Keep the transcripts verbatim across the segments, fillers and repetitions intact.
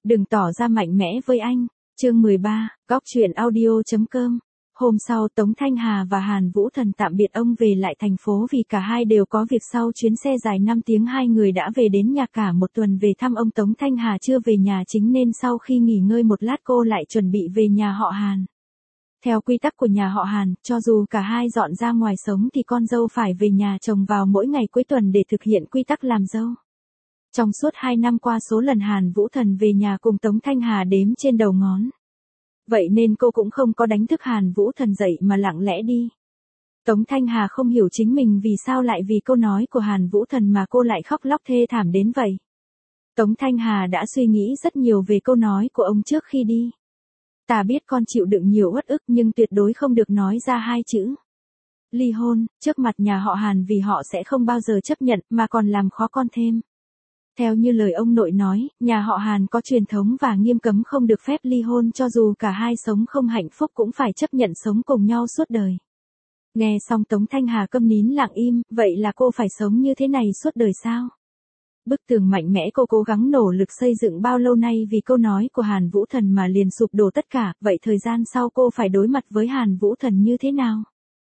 Đừng tỏ ra mạnh mẽ với anh. Chương mười ba, góc truyện audio chấm com. Hôm sau Tống Thanh Hà và Hàn Vũ Thần tạm biệt ông về lại thành phố vì cả hai đều có việc. Sau chuyến xe dài năm tiếng hai người đã về đến nhà. Cả một tuần về thăm ông, Tống Thanh Hà chưa về nhà chính nên sau khi nghỉ ngơi một lát cô lại chuẩn bị về nhà họ Hàn. Theo quy tắc của nhà họ Hàn, cho dù cả hai dọn ra ngoài sống thì con dâu phải về nhà chồng vào mỗi ngày cuối tuần để thực hiện quy tắc làm dâu. Trong suốt hai năm qua số lần Hàn Vũ Thần về nhà cùng Tống Thanh Hà đếm trên đầu ngón. Vậy nên cô cũng không có đánh thức Hàn Vũ Thần dậy mà lặng lẽ đi. Tống Thanh Hà không hiểu chính mình vì sao lại vì câu nói của Hàn Vũ Thần mà cô lại khóc lóc thê thảm đến vậy. Tống Thanh Hà đã suy nghĩ rất nhiều về câu nói của ông trước khi đi. Ta biết con chịu đựng nhiều uất ức nhưng tuyệt đối không được nói ra hai chữ ly hôn trước mặt nhà họ Hàn vì họ sẽ không bao giờ chấp nhận mà còn làm khó con thêm. Theo như lời ông nội nói, nhà họ Hàn có truyền thống và nghiêm cấm không được phép ly hôn, cho dù cả hai sống không hạnh phúc cũng phải chấp nhận sống cùng nhau suốt đời. Nghe xong Tống Thanh Hà câm nín lặng im, vậy là cô phải sống như thế này suốt đời sao? Bức tường mạnh mẽ cô cố gắng nỗ lực xây dựng bao lâu nay vì câu nói của Hàn Vũ Thần mà liền sụp đổ tất cả, vậy thời gian sau cô phải đối mặt với Hàn Vũ Thần như thế nào?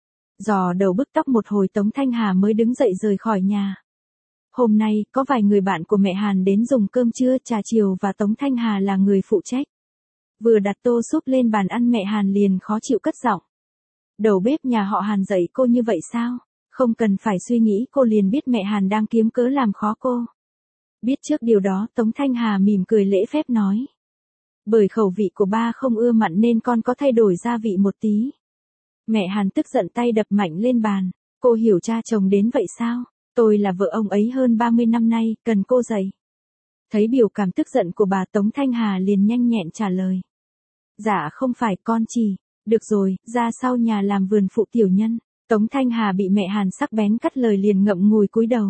Dò đầu bứt tóc một hồi Tống Thanh Hà mới đứng dậy rời khỏi nhà. Hôm nay, có vài người bạn của mẹ Hàn đến dùng cơm trưa, trà chiều và Tống Thanh Hà là người phụ trách. Vừa đặt tô súp lên bàn ăn mẹ Hàn liền khó chịu cất giọng. Đầu bếp nhà họ Hàn dạy cô như vậy sao? Không cần phải suy nghĩ cô liền biết mẹ Hàn đang kiếm cớ làm khó cô. Biết trước điều đó Tống Thanh Hà mỉm cười lễ phép nói. Bởi khẩu vị của ba không ưa mặn nên con có thay đổi gia vị một tí. Mẹ Hàn tức giận tay đập mạnh lên bàn. Cô hiểu cha chồng đến vậy sao? Tôi là vợ ông ấy hơn ba mươi năm nay, cần cô dạy. Thấy biểu cảm tức giận của bà Tống Thanh Hà liền nhanh nhẹn trả lời. Dạ không phải con chỉ, được rồi, ra sau nhà làm vườn phụ tiểu nhân. Tống Thanh Hà bị mẹ Hàn sắc bén cắt lời liền ngậm ngùi cúi đầu.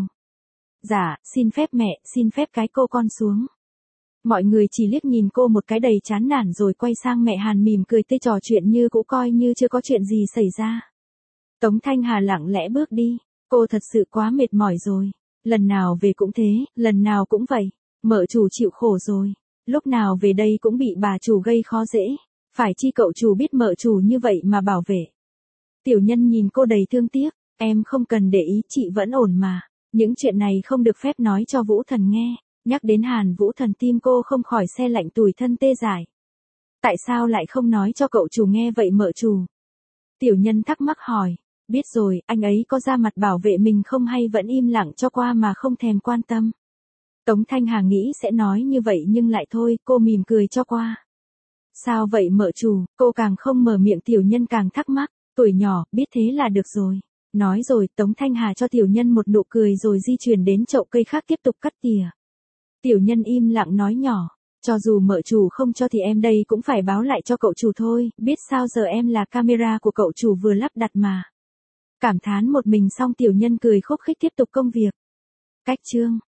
Dạ, xin phép mẹ, xin phép cái cô con xuống. Mọi người chỉ liếc nhìn cô một cái đầy chán nản rồi quay sang mẹ Hàn mỉm cười tê trò chuyện như cũ coi như chưa có chuyện gì xảy ra. Tống Thanh Hà lặng lẽ bước đi. Cô thật sự quá mệt mỏi rồi. Lần nào về cũng thế, lần nào cũng vậy. Mợ chủ chịu khổ rồi. Lúc nào về đây cũng bị bà chủ gây khó dễ. Phải chi cậu chủ biết mợ chủ như vậy mà bảo vệ. Tiểu nhân nhìn cô đầy thương tiếc. Em không cần để ý, chị vẫn ổn mà. Những chuyện này không được phép nói cho Vũ Thần nghe. Nhắc đến Hàn Vũ Thần tim cô không khỏi se lạnh tủi thân tê dại. Tại sao lại không nói cho cậu chủ nghe vậy mợ chủ? Tiểu nhân thắc mắc hỏi. Biết rồi, anh ấy có ra mặt bảo vệ mình không hay vẫn im lặng cho qua mà không thèm quan tâm. Tống Thanh Hà nghĩ sẽ nói như vậy nhưng lại thôi, cô mỉm cười cho qua. Sao vậy mợ chủ, cô càng không mở miệng tiểu nhân càng thắc mắc, tuổi nhỏ, biết thế là được rồi. Nói rồi Tống Thanh Hà cho tiểu nhân một nụ cười rồi di chuyển đến chậu cây khác tiếp tục cắt tỉa. Tiểu nhân im lặng nói nhỏ, cho dù mợ chủ không cho thì em đây cũng phải báo lại cho cậu chủ thôi, biết sao giờ em là camera của cậu chủ vừa lắp đặt mà. Cảm thán một mình xong tiểu nhân cười khúc khích tiếp tục công việc. Cách chương